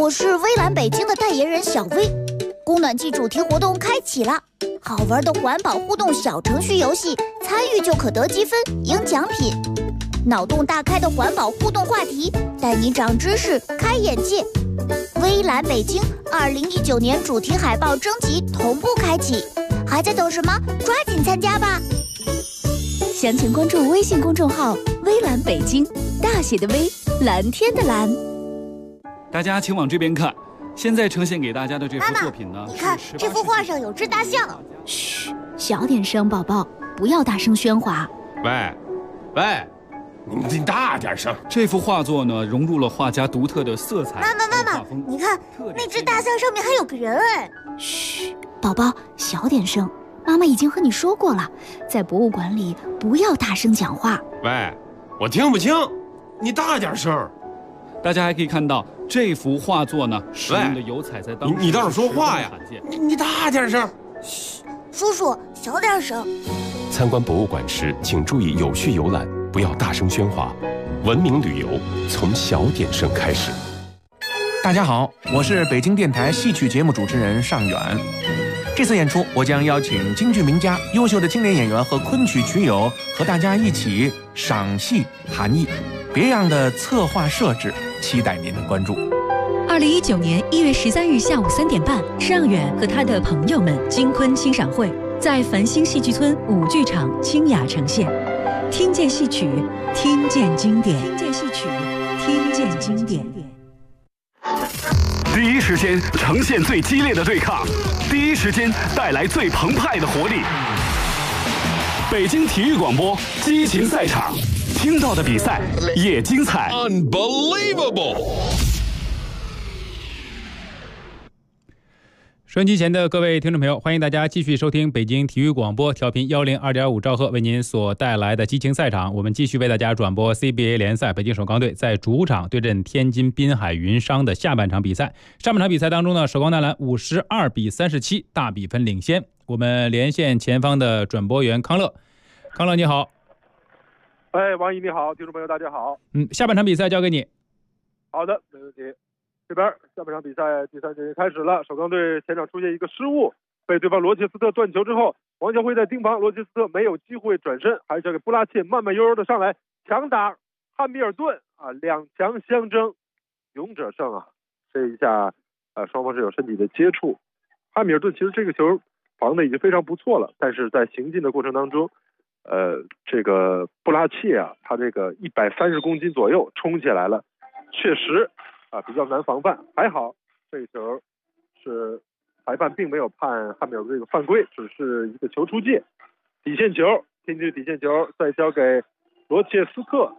我是微蓝北京的代言人小薇。供暖季主题活动开启了，好玩的环保互动小程序游戏，参与就可得积分、赢奖品。脑洞大开的环保互动话题，带你长知识、开眼界。微蓝北京2019年主题海报征集同步开启，还在等什么？抓紧参加吧！详情关注微信公众号“微蓝北京”，大写的微，蓝天的蓝。 大家请往这边看，现在呈现给大家的这幅作品呢， 你看这幅画上有只大象。 嘘，小点声，宝宝，不要大声喧哗。 喂，你大点声。 这幅画作呢，融入了画家独特的色彩。 妈妈，你看那只大象上面还有个人哎。 嘘，宝宝，小点声。妈妈已经和你说过了，在博物馆里不要大声讲话。 喂，我听不清，你大点声。 大家还可以看到这幅画作呢，使用的油彩在当时你倒是说话呀！你大点声。 嘘，叔叔小点声。 参观博物馆时，请注意有序游览，不要大声喧哗。文明旅游从小点声开始。 大家好，我是北京电台戏曲节目主持人尚远。这次演出，我将邀请京剧名家、优秀的青年演员和昆曲曲友，和大家一起赏戏谈艺。别样的策划设置，期待您的关注。 2019年1月13日下午3点半，尚远和他的朋友们京昆欣赏会在繁星戏剧村舞剧场清雅呈现。听见戏曲，听见经典；听见戏曲，听见经典。 第一时间呈现最激烈的对抗，第一时间带来最澎湃的活力。北京体育广播激情赛场，听到的比赛也精彩。 Unbelievable！ 收音机前的各位听众朋友，欢迎大家继续收听北京体育广播调频102.5兆赫为您所带来的激情赛场。我们继续为大家转播 CBA 联赛，北京首钢队在主场对阵天津滨海云商的下半场比赛。上半场比赛当中呢，首钢男篮52比37大比分领先。我们连线前方的转播员康乐。康乐你好。 王毅你好，听众朋友大家好。 下半场比赛交给你。 好的，没问题。这边下半场比赛第3节开始了，首钢队前场出现一个失误，被对方罗切斯特断球之后，王晓辉在盯防，罗切斯特没有机会转身，还是交给布拉切慢慢悠悠的上来强打汉密尔顿两强相争，勇者胜啊！这一下双方是有身体的接触。汉密尔顿其实这个球防的已经非常不错了，但是在行进的过程当中，这个布拉切他这个130公斤左右冲起来了，确实比较难防范。还好这个球是裁判并没有判汉密尔顿这个犯规，只是一个球出界。底线球，天津底线球再交给罗切斯特，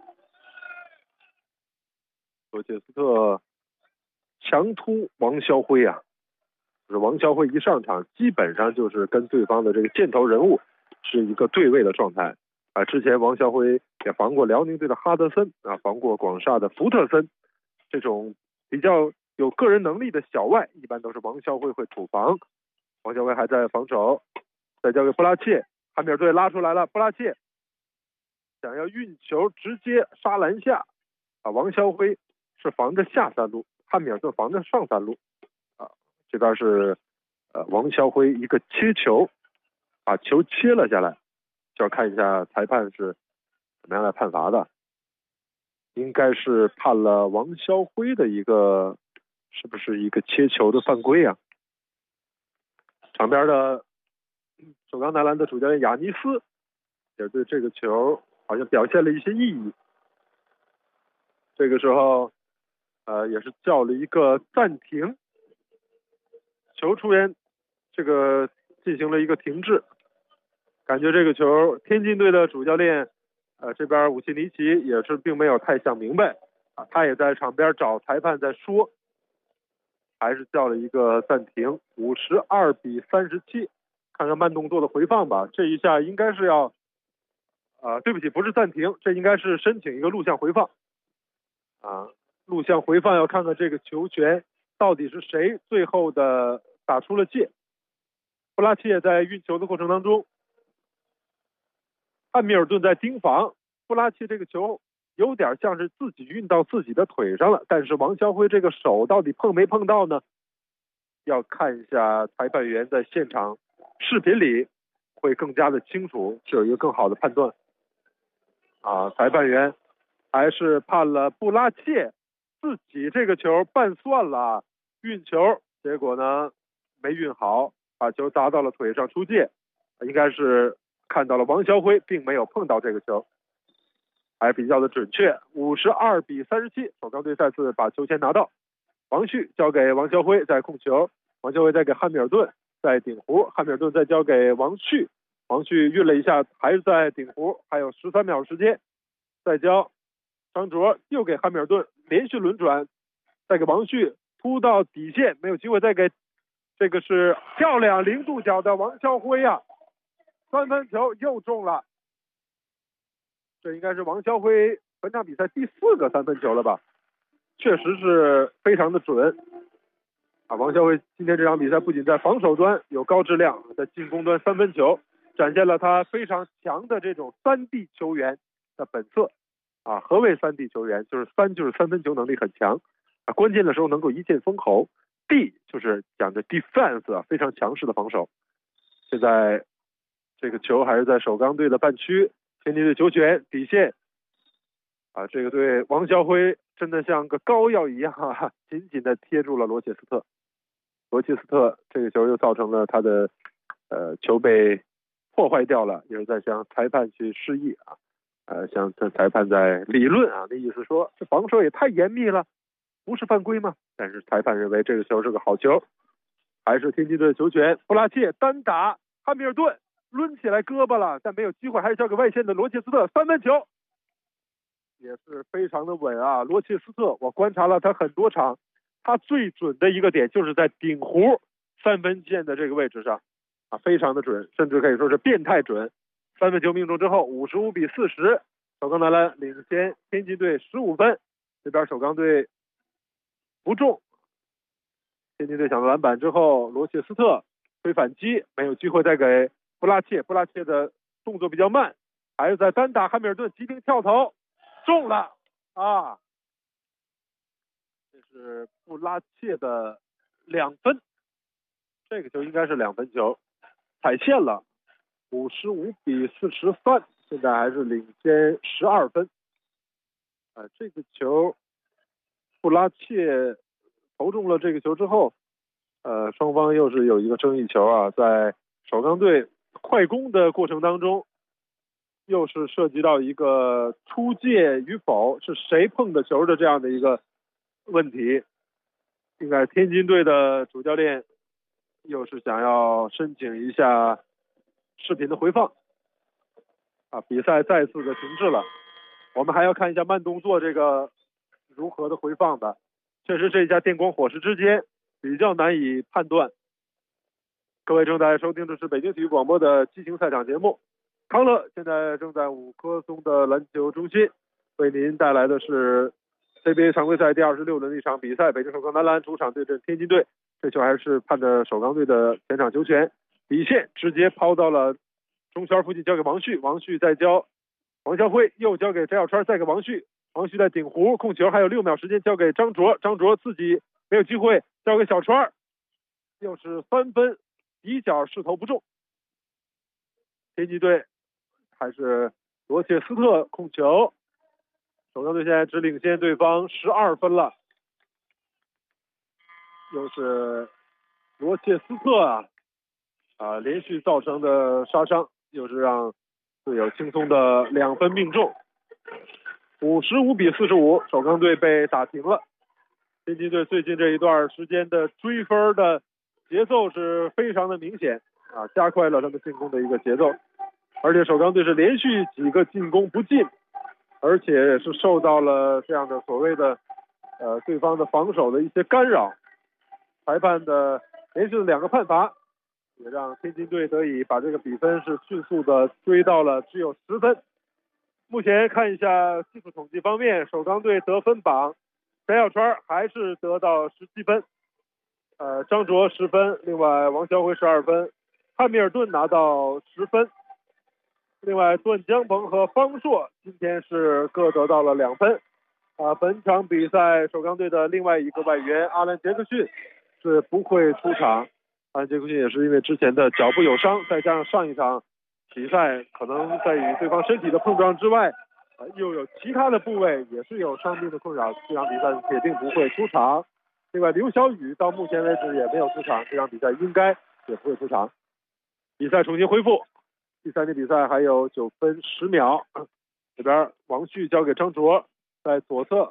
罗切斯特强突王晓辉就是王晓辉一上场基本上就是跟对方的这个箭头人物是一个对位的状态之前王晓辉也防过辽宁队的哈德森防过广厦的福特森，这种比较有个人能力的小外一般都是王晓辉会主防。王晓辉还在防守，再交给布拉切，汉密尔顿拉出来了，布拉切想要运球直接杀篮下王晓辉是防着下三路，汉密尔顿防着上三路这边是王晓辉一个切球把球切了下来，就要看一下裁判是怎么样来判罚的。应该是判了王晓辉的一个，是不是一个切球的犯规场边的首钢男篮的主教练雅尼斯也对这个球好像表现了一些异议，这个时候也是叫了一个暂停，球出现这个进行了一个停滞。感觉这个球天津队的主教练这边武契尼奇也是并没有太想明白他也在场边找裁判在说，还是叫了一个暂停。52比37，看看慢动作的回放吧。这一下应该是要对不起，不是暂停，这应该是申请一个录像回放录像回放要看看这个球权到底是谁最后的打出了界。布拉切在运球的过程当中，汉密尔顿在盯防，布拉切这个球有点像是自己运到自己的腿上了，但是王肖辉这个手到底碰没碰到呢？要看一下裁判员在现场视频里会更加的清楚，是有一个更好的判断。裁判员还是判了布拉切自己这个球半算了，运球，结果呢没运好，把球砸到了腿上出界，应该是看到了王肖辉并没有碰到这个球，还比较的准确。52-37，首钢队再次把球权拿到，王旭交给王肖辉在控球，王肖辉再给汉密尔顿在顶弧，汉密尔顿再交给王旭，王旭运了一下还是在顶弧，还有13秒时间，再交张卓又给汉密尔顿，连续轮转，再给王旭突到底线，没有机会，再给这个是漂亮零度角的王肖辉3分球又中了，这应该是王肖辉本场比赛第4个3分球了吧，确实是非常的准。王肖辉今天这场比赛不仅在防守端有高质量，在进攻端3分球展现了他非常强的这种3D 球员的本色。何谓3D 球员？就是3分球能力很强，关键的时候能够一剑封喉。D 就是讲的 defense， 非常强势的防守。现在这个球还是在首钢队的半区，天津队球权底线。这个队王肖辉真的像个膏药一样紧紧的贴住了罗切斯特。罗切斯特这个球又造成了他的球被破坏掉了，也是在向裁判去示意向裁判在理论的意思说，这防守也太严密了，不是犯规吗？但是裁判认为这个球是个好球，还是天津队的球权。布拉切单打汉密尔顿，抡起来胳膊了，但没有机会，还是交给外线的罗切斯特3分球，也是非常的稳罗切斯特我观察了他很多场，他最准的一个点就是在顶弧3分线的这个位置上非常的准，甚至可以说是变态准。3分球命中之后55-40，首钢男篮领先天津队15分。这边首钢队不中，天津队抢到篮板之后，罗切斯特推反击，没有机会再给布拉切，布拉切的动作比较慢，还是在单打汉密尔顿急停跳投，中了这是布拉切的2分，这个球应该是2分球，踩线了，55-43，现在还是领先12分。这个球布拉切投中了这个球之后，双方又是有一个争议球在首钢队快攻的过程当中，又是涉及到一个出界与否，是谁碰的球的这样的一个问题。应该天津队的主教练又是想要申请一下视频的回放比赛再次的停滞了。我们还要看一下慢动作这个如何的回放的，确实这一家电光火石之间比较难以判断。各位正在收听的是北京体育广播的激情赛场节目，康乐现在正在五棵松的篮球中心为您带来的是 CBA 常规赛第26轮的一场比赛，北京首钢男篮主场对阵天津队。这球还是判的首钢队的前场球权，底线直接抛到了中圈附近，交给王旭，王旭再交王肖辉，又交给翟小川，再给王旭，王旭在顶弧控球，还有6秒时间交给张卓，张卓自己没有机会，交给小川，又是3分，底角势头不中。天津队还是罗切斯特控球，首钢队现在只领先对方12分了。又是罗切斯特连续造成的杀伤，又是让队友轻松的2分命中。55-45，首钢队被打停了。天津队最近这一段时间的追分的节奏是非常的明显加快了他们进攻的一个节奏，而且首钢队是连续几个进攻不进，而且是受到了这样的所谓的对方的防守的一些干扰。裁判的连续的2个判罚，也让天津队得以把这个比分是迅速的追到了只有10分。目前看一下技术统计方面，首钢队得分榜，翟小川还是得到17分，张卓10分，另外王肖辉12分，汉密尔顿拿到10分。 另外，段江鹏和方硕今天是各得到了2分。本场比赛首钢队的另外一个外援阿兰·杰克逊是不会出场。阿兰·杰克逊也是因为之前的脚部有伤，再加上上一场比赛可能在与对方身体的碰撞之外，又有其他的部位也是有伤病的困扰，这场比赛铁定不会出场。另外，刘晓宇到目前为止也没有出场，这场比赛应该也不会出场。比赛重新恢复，第3节比赛还有9分10秒。这边王旭交给张卓，在左侧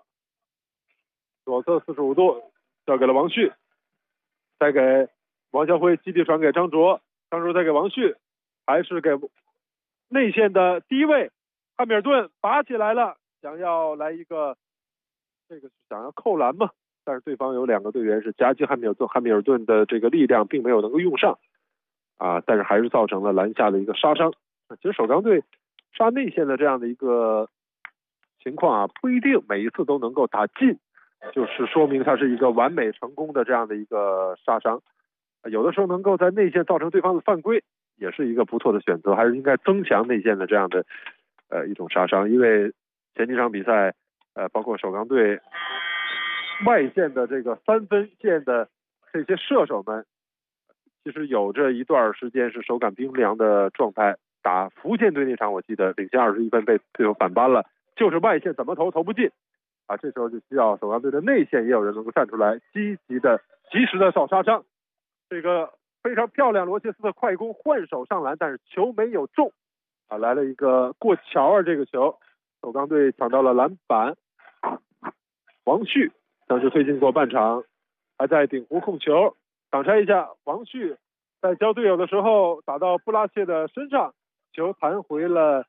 45度交给了王旭，再给王晓辉基地传给张卓，张卓再给王旭，还是给内线的第一位汉密尔顿拔起来了，想要来一个想要扣篮嘛，但是对方有2个队员是夹击汉密尔顿的这个力量并没有能够用上但是还是造成了篮下的一个杀伤。其实首钢队杀内线的这样的一个情况不一定每一次都能够打进，就是说明它是一个完美成功的这样的一个杀伤。有的时候能够在内线造成对方的犯规，也是一个不错的选择，还是应该增强内线的这样的一种杀伤。因为前几场比赛包括首钢队外线的这个3分线的这些射手们，其实有着一段时间是手感冰凉的状态。打福建队那场我记得领先21分被队友反扳了，就是外线怎么投不进这时候就需要首钢队的内线也有人能够站出来及时的造杀伤。这个非常漂亮，罗切斯的快攻换手上篮，但是球没有中来了一个过桥这个球首钢队抢到了篮板。王旭当时推进过半场，还在顶弧控球，挡拆一下，王旭在交队友的时候打到布拉切的身上，球弹回了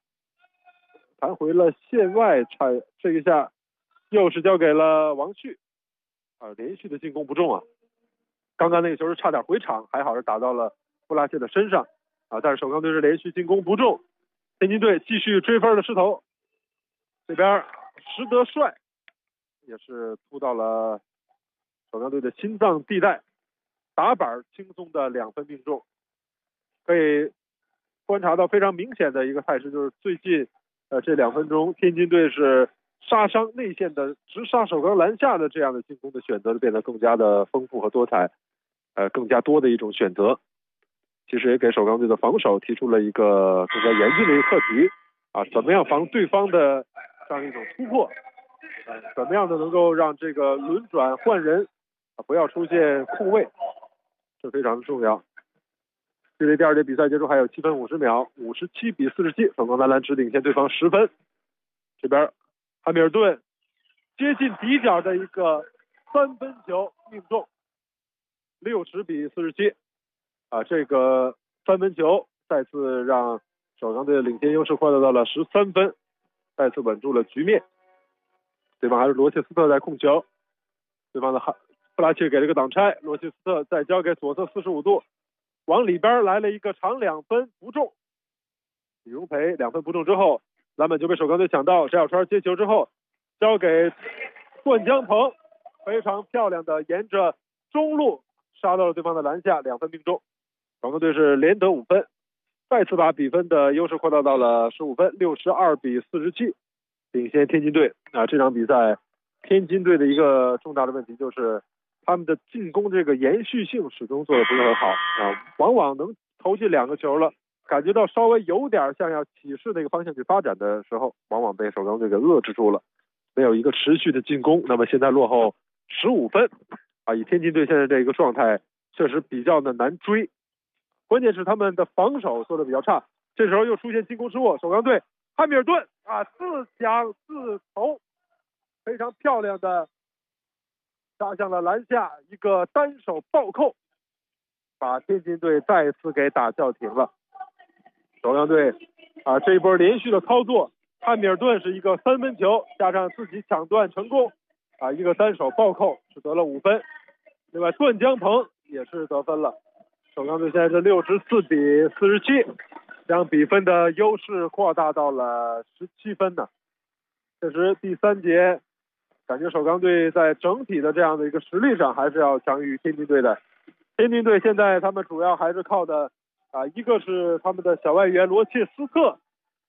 线外，这一下又是交给了王旭连续的进攻不中刚刚那个球是差点回场，还好是打到了布拉切的身上但是首钢队是连续进攻不中，天津队继续追分的势头。这边石德帅也是突到了首钢队的心脏地带，打板轻松的2分命中。可以观察到非常明显的一个态势，就是最近这2分钟天津队是杀伤内线的直杀首钢篮下的这样的进攻的选择变得更加的丰富和多彩，更加多的一种选择。其实也给首钢队的防守提出了一个更加严峻的一个课题怎么样防对方的这样一种突破怎么样的能够让这个轮转换人不要出现空位，这非常的重要。距离第2节比赛结束还有7分50秒，57比47，首钢男篮只领先对方10分。这边汉密尔顿接近底角的一个3分球命中，60比47这个3分球再次让首钢队的领先优势扩大到了13分，再次稳住了局面。对方还是罗切斯特在控球，对方的布拉切给了个挡拆，罗切斯特再交给左侧45度，往里边来了一个长2分不中，李荣培2分不中之后，篮板就被首钢队抢到，翟小川接球之后交给段江鹏，非常漂亮的沿着中路杀到了对方的篮下，2分命中。首钢队是连得5分，再次把比分的优势扩大到了15分，62比47，领先天津队这场比赛天津队的一个重大的问题就是他们的进攻这个延续性始终做得不是很好往往能投进2个球了，感觉到稍微有点像要起势那个方向去发展的时候，往往被首钢队给遏制住了，没有一个持续的进攻。那么现在落后15分以天津队现在这个状态确实比较的难追，关键是他们的防守做的比较差，这时候又出现进攻失误，首钢队汉密尔顿自抢自投，非常漂亮的杀向了篮下，一个单手暴扣，把天津队再次给打叫停了。首钢队这一波连续的操作，汉密尔顿是一个3分球加上自己抢断成功一个单手暴扣是得了5分。另外段江鹏也是得分了，首钢队现在是64比47，将比分的优势扩大到了17分呢。确实第3节感觉首钢队在整体的这样的一个实力上还是要强于天津队的。天津队现在他们主要还是靠的一个是他们的小外援罗切斯特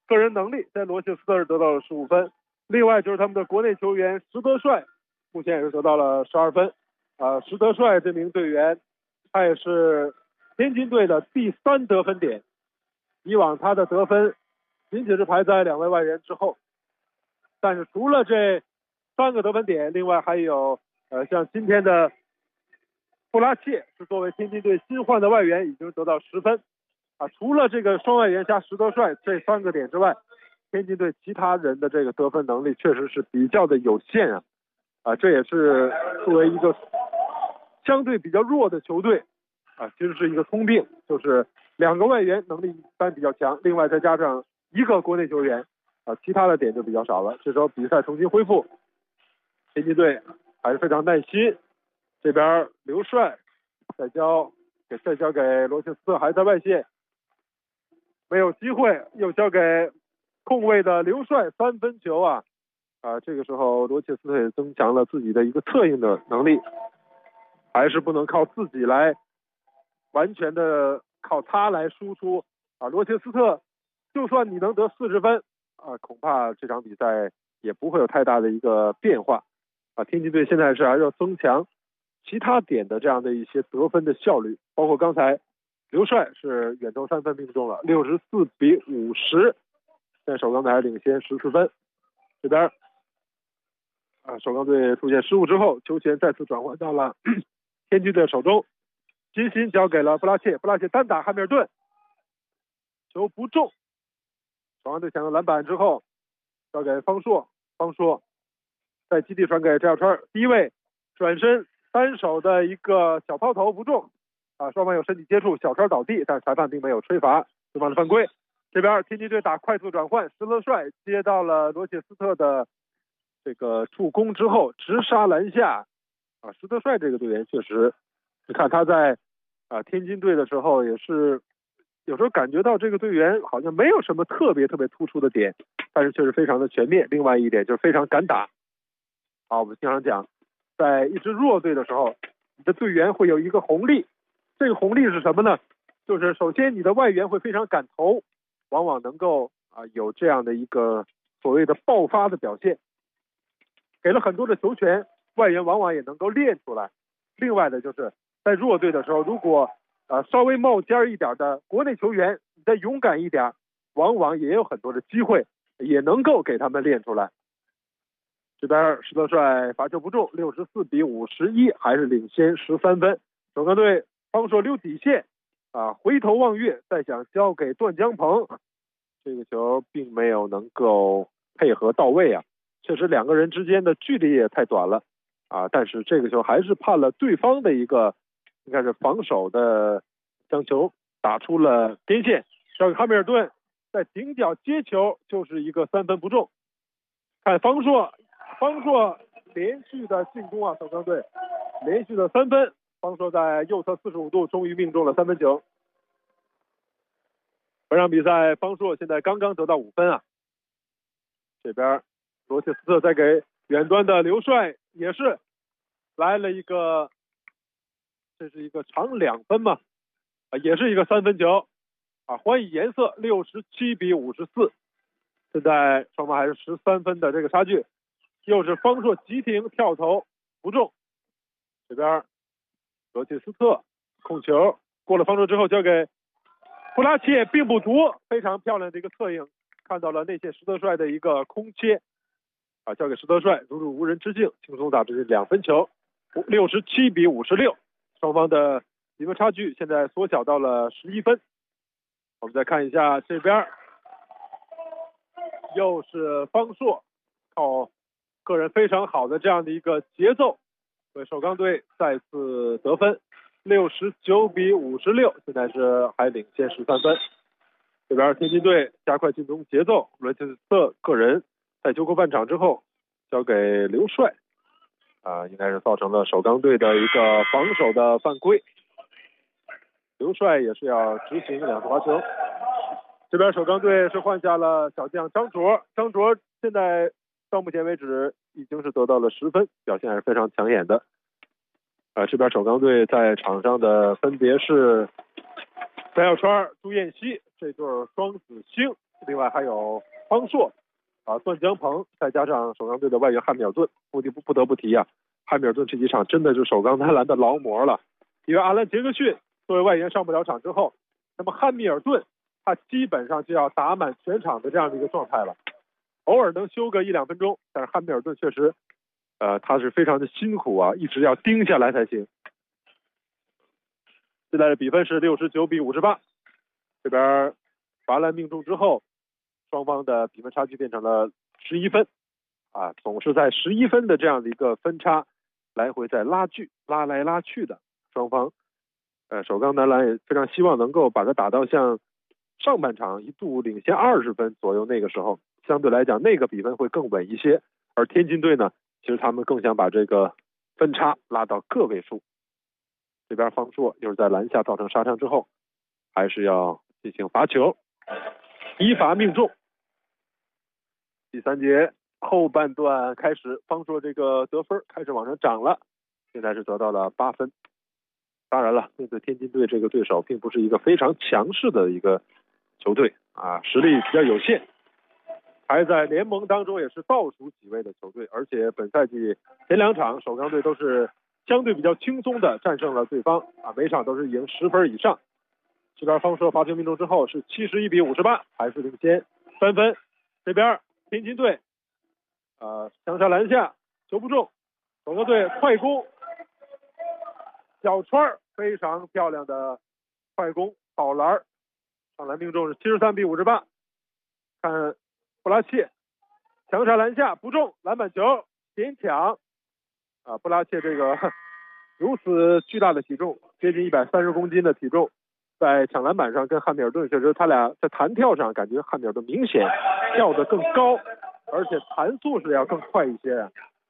个人能力，在罗切斯特是得到了15分。另外就是他们的国内球员石德帅，目前也是得到了12分。石德帅这名队员，他也是天津队的第3得分点。以往他的得分仅仅是排在2位外援之后，但是除了这3个得分点，另外还有像今天的布拉切是作为天津队新换的外援，已经得到10分。除了这个双外援加石德帅这3个点之外，天津队其他人的这个得分能力确实是比较的有限这也是作为一个相对比较弱的球队其实是一个通病，就是2个外援能力一般比较强，另外再加上1个国内球员其他的点就比较少了。这时候比赛重新恢复，天津队还是非常耐心。这边刘帅再交给罗切斯特，还在外线没有机会，又交给控卫的刘帅3分球这个时候罗切斯特也增强了自己的一个策应的能力，还是不能靠自己来完全的靠他来输出罗切斯特就算你能得40分恐怕这场比赛也不会有太大的一个变化天津队现在是还是要增强其他点的这样的一些得分的效率，包括刚才刘帅是远投3分命中了，64比50，现在首钢队还领先14分。这边首钢队出现失误之后，球权再次转换到了天津队手中，金鑫交给了布拉切，布拉切单打汉密尔顿，球不中，首钢队抢到篮板之后交给方硕，方硕在基地传给赵小川，第一位转身单手的一个小抛投不中双方有身体接触，小川倒地，但是裁判并没有吹罚对方的犯规。这边天津队打快速转换，石德帅接到了罗切斯特的这个助攻之后直杀篮下石德帅这个队员确实，你看他在天津队的时候也是有时候感觉到这个队员好像没有什么特别突出的点，但是确实非常的全面。另外一点就是非常敢打我们经常讲，在一支弱队的时候，你的队员会有一个红利，这个红利是什么呢？就是首先你的外援会非常敢投，往往能够有这样的一个所谓的爆发的表现，给了很多的球权，外援往往也能够练出来。另外的就是在弱队的时候，如果稍微冒尖一点的国内球员你再勇敢一点，往往也有很多的机会，也能够给他们练出来。这边石德帅罚球不中，64比51，还是领先13分。首钢队方硕溜底线回头望月，再想交给段江鹏，这个球并没有能够配合到位确实2个人之间的距离也太短了但是这个球还是判了对方的一个应该是防守的，将球打出了边线，交给汉密尔顿，在顶角接球就是一个3分不中。看方硕连续的进攻首钢队连续的3分，方硕在右侧45度终于命中了3分球。本场比赛方硕现在刚刚得到5分这边罗切斯特再给远端的刘帅，也是来了一个，这是一个长2分嘛也是一个3分球还以颜色，67比54，现在双方还是13分的这个差距。又是方硕急停跳投不中，这边罗切斯特控球过了方硕之后交给布拉切，并不毒，非常漂亮的一个策应，看到了内线石德帅的一个空切交给石德帅，如入无人之境，轻松打出2分球，67比56，双方的积分差距现在缩小到了11分。我们再看一下这边又是方硕靠个人非常好的这样的一个节奏，为首钢队再次得分，69比56，现在是还领先13分。这边天津队加快进攻节奏，罗切斯特个人在球过半场之后交给刘帅应该是造成了首钢队的一个防守的犯规，刘帅也是要执行2次罚球。这边首钢队是换下了小将张卓，张卓现在到目前为止已经是得到了10分，表现还是非常抢眼的。这边首钢队在场上的分别是翟小川、朱彦西这对双子星另外还有方硕段江鹏，再加上首钢队的外援汉密尔顿。不得不提啊，汉密尔顿这几场真的是首钢男篮的劳模了。因为阿兰杰克逊作为外援上不了场之后，那么汉密尔顿他基本上就要打满全场的这样的一个状态了，偶尔能休个1-2分钟，但是汉密尔顿确实他是非常的辛苦啊，一直要盯下来才行。现在的比分是69-58，这边罚篮命中之后，双方的比分差距变成了11分总是在11分的这样的一个分差来回在拉锯，拉来拉去的。双方首钢男篮也非常希望能够把它打到像上半场一度领先20分左右，那个时候相对来讲那个比分会更稳一些。而天津队呢，其实他们更想把这个分差拉到个位数。这边方硕又是在篮下造成杀伤之后，还是要进行罚球，一罚命中。第3节后半段开始，方硕这个得分开始往上涨了，现在是得到了8分。当然了，面对天津队这个对手并不是一个非常强势的一个球队实力比较有限，还在联盟当中也是倒数几位的球队，而且本赛季前2场首钢队都是相对比较轻松的战胜了对方每场都是赢10分以上。这边方硕罚球命中之后是71-58，还是领先3分。这边天津队强杀篮下，球不中，首钢队快攻，小川非常漂亮的快攻倒篮，上篮命中是73-58。看布拉切强杀篮下不中，篮板球点抢布拉切这个如此巨大的体重，接近130公斤的体重，在抢篮板上跟汉密尔顿确实他俩在弹跳上感觉汉密尔顿明显跳得更高，而且弹速是要更快一些。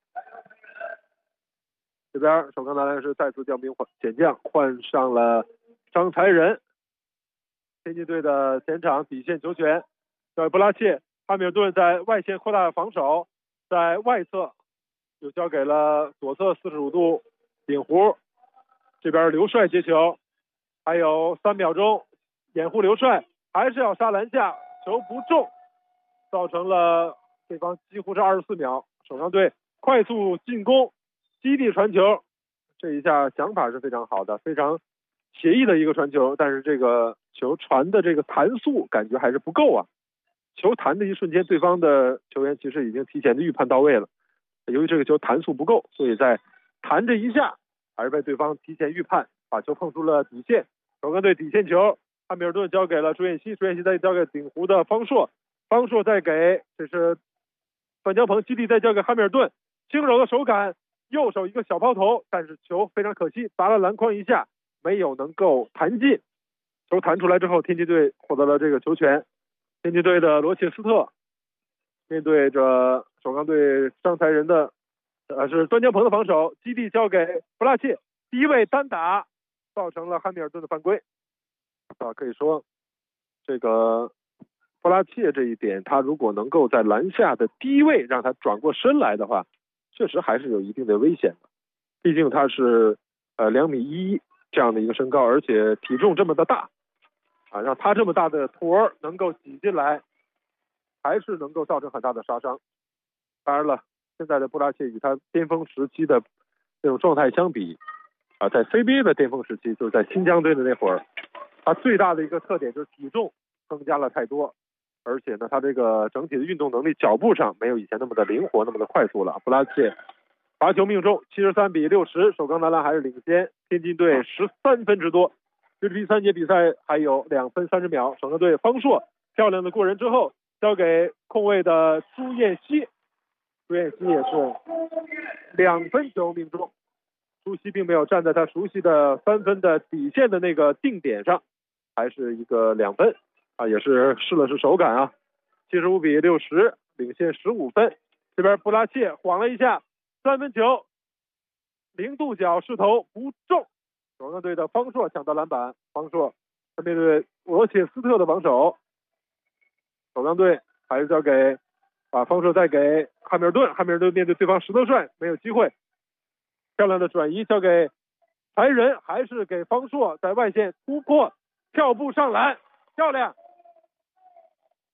这边首钢男篮是再次调兵遣将，换上了张才仁。天津队的前场底线球权交给布拉切，汉密尔顿在外线扩大防守，在外侧又交给了左侧45度顶弧，这边刘帅接球，还有3秒钟掩护刘帅，还是要杀篮下，球不中，造成了对方几乎是24秒。首钢队快速进攻，基地传球，这一下想法是非常好的，非常写意的一个传球，但是这个球传的这个弹速感觉还是不够球弹的一瞬间，对方的球员其实已经提前的预判到位了，由于这个球弹速不够，所以在弹这一下还是被对方提前预判，把球碰出了底线。首钢队底线球，汉密尔顿交给了朱彦西，朱彦西再交给顶弧的方硕，方硕再给这是段江鹏，基地再交给汉密尔顿，轻柔的手感，右手一个小抛投，但是球非常可惜砸了篮筐一下，没有能够弹进。球弹出来之后，天津队获得了这个球权。天津队的罗切斯特面对着首钢队张才仁的是段江鹏的防守，基地交给布拉切，第一位单打造成了汉密尔顿的犯规可以说这个布拉切这一点，他如果能够在篮下的低位让他转过身来的话，确实还是有一定的危险的。毕竟他是2.11米这样的一个身高，而且体重这么的大让他这么大的坨能够挤进来，还是能够造成很大的杀伤。当然了，现在的布拉切与他巅峰时期的这种状态相比在 CBA 的巅峰时期，就是在新疆队的那会儿，他最大的一个特点就是体重增加了太多，而且呢，他这个整体的运动能力，脚步上没有以前那么的灵活，那么的快速了。布拉切罚球命中，73-60，首钢男篮还是领先天津队13分之多。距离第3节比赛还有2分30秒，首钢队方硕漂亮的过人之后，交给控卫的朱彦西，朱彦西也是2分球命中。朱熹并没有站在他熟悉的3分的底线的那个定点上，还是一个2分也是试了试手感75-60，领先15分。这边布拉切晃了一下，3分球0度角试投不中，首钢队的方硕抢到篮板，方硕面对罗切斯特的防守，首钢队还是交给方硕再给汉密尔顿，汉密尔顿面对对方石德帅没有机会，漂亮的转移交给才仁，还是给方硕在外线突破跳步上篮，漂亮。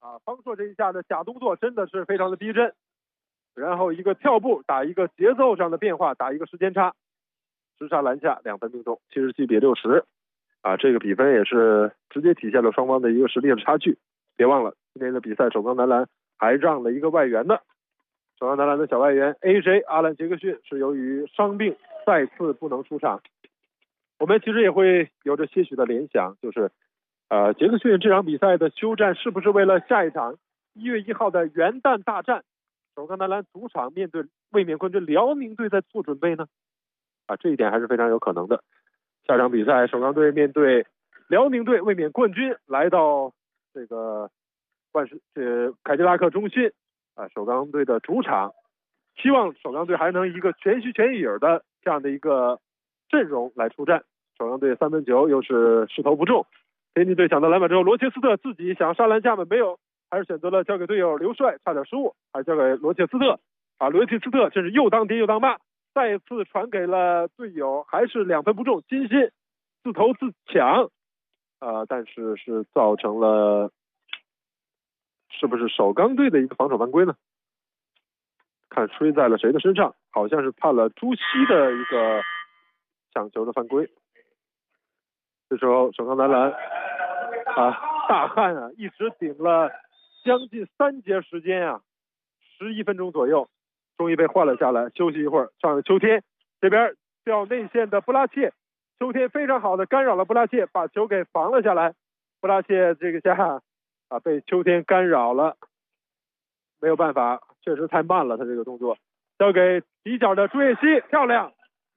方硕这一下的假动作真的是非常的逼真，然后一个跳步打一个节奏上的变化，打一个时间差，直插篮下2分命中，77比60。这个比分也是直接体现了双方的一个实力的差距。别忘了今天的比赛首钢男篮还让了一个外援呢。首钢男篮的小外援 AJ 阿兰杰克逊是由于伤病再次不能出场。我们其实也会有着些许的联想，就是杰克逊这场比赛的休战是不是为了下一场1月1号的元旦大战，首钢男篮主场面对卫冕冠军辽宁队在做准备呢？这一点还是非常有可能的。下场比赛首钢队面对辽宁队卫冕冠军，来到这个凯迪拉克中心首钢队的主场，希望首钢队还能一个全虚全影的这样的一个阵容来出战。首钢队3分球又是势头不重，天津队抢到篮板之后，罗切斯特自己想杀篮下门没有，还是选择了交给队友刘帅，差点失误，还是交给罗切斯特。罗切斯特真是又当爹又当妈，再一次传给了队友，还是2分不中，金鑫自投自抢，但是造成了是不是首钢队的一个防守犯规呢？看吹在了谁的身上，好像是判了朱熹的一个抢球的犯规。这时候首钢男篮大汉一直顶了将近3节时间11分钟左右，终于被换了下来，休息一会儿。上秋天这边掉内线的布拉切，秋天非常好的干扰了布拉切，把球给防了下来。布拉切这个下被秋天干扰了，没有办法，确实太慢了，他这个动作。交给底角的朱彦西，漂亮！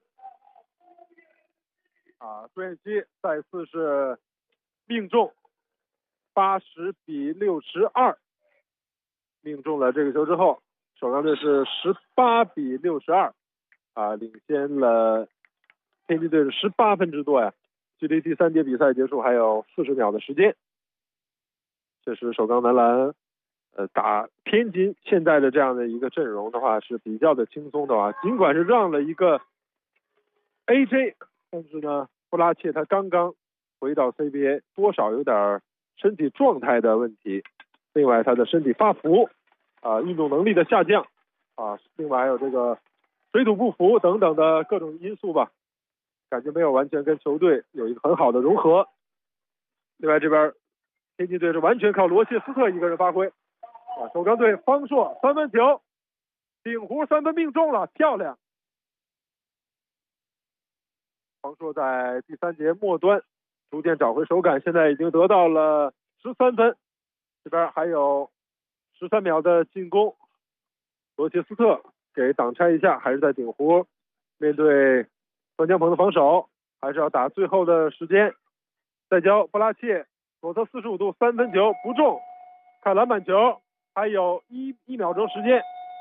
朱彦西再次是命中，80比62，命中了这个球之后，首钢队是18比62，领先了天津队是18分之多呀。距离第3节比赛结束还有40秒的时间。这是首钢男篮打天津现在的这样的一个阵容的话是比较的轻松的尽管是让了一个 AJ， 但是呢布拉切他刚刚回到 CBA， 多少有点身体状态的问题，另外他的身体发福运动能力的下降另外还有这个水土不服等等的各种因素吧，感觉没有完全跟球队有一个很好的融合。另外这边天津队是完全靠罗切斯特一个人发挥首钢队方硕3分球顶弧3分命中了，漂亮！方硕在第3节末端逐渐找回手感，现在已经得到了13分。这边还有13秒的进攻，罗切斯特给挡拆一下，还是在顶弧，面对段江鹏的防守，还是要打最后的时间。再交布拉切，左侧45度3分球不中，看篮板球，还有一秒钟时间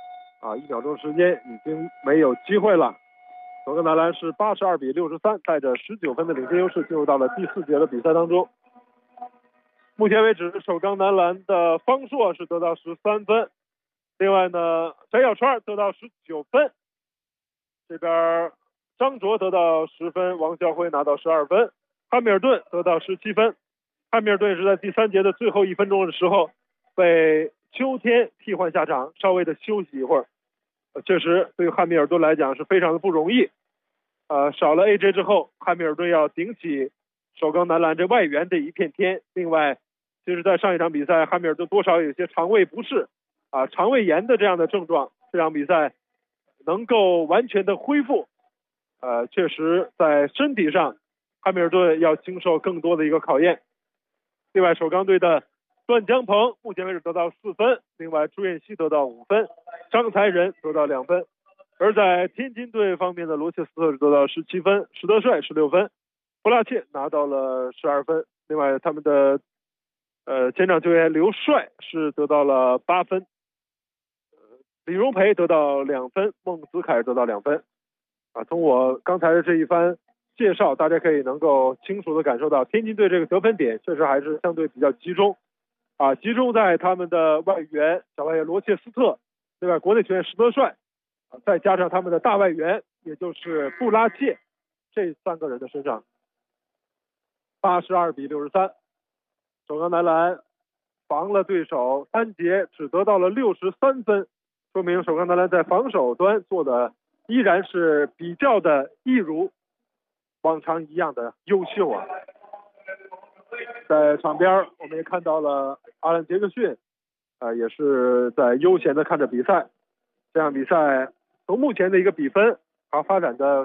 1秒钟时间已经没有机会了。首钢男篮是82比63，带着19分的领先优势进入到了第4节的比赛当中。目前为止首钢男篮的方硕是得到13分，另外呢翟小川得到19分，这边张卓得到10分，王啸辉拿到12分，汉密尔顿得到17分。汉密尔顿是在第3节的最后1分钟的时候被秋天替换下场，稍微的休息一会儿，确实对于汉密尔顿来讲是非常的不容易。少了 AJ 之后，汉密尔顿要顶起首钢男篮这外援的一片天。另外其实在上一场比赛汉密尔顿多少有些肠胃不适肠胃炎的这样的症状，这场比赛能够完全的恢复确实在身体上汉密尔顿要经受更多的一个考验。另外首钢队的段江鹏目前为止得到4分，另外朱彦西得到5分，张才仁得到2分。而在天津队方面的罗切斯特得到17分，石德帅16分，布拉切拿到了12分。另外他们的前场球员刘帅是得到了8分，李荣培得到2分，孟子凯得到2分。从我刚才的这一番介绍，大家可以能够清楚的感受到天津队这个得分点确实还是相对比较集中集中在他们的外援小外援罗切斯特，另外国内球员石德帅再加上他们的大外援也就是布拉切，这3个人的身上。82比63，首钢男篮防了对手3节，只得到了63分，说明首钢男篮在防守端做的依然是比较的一如往常一样的优秀啊。在场边我们也看到了阿兰·杰克逊，也是在悠闲的看着比赛。这场比赛从目前的一个比分发展的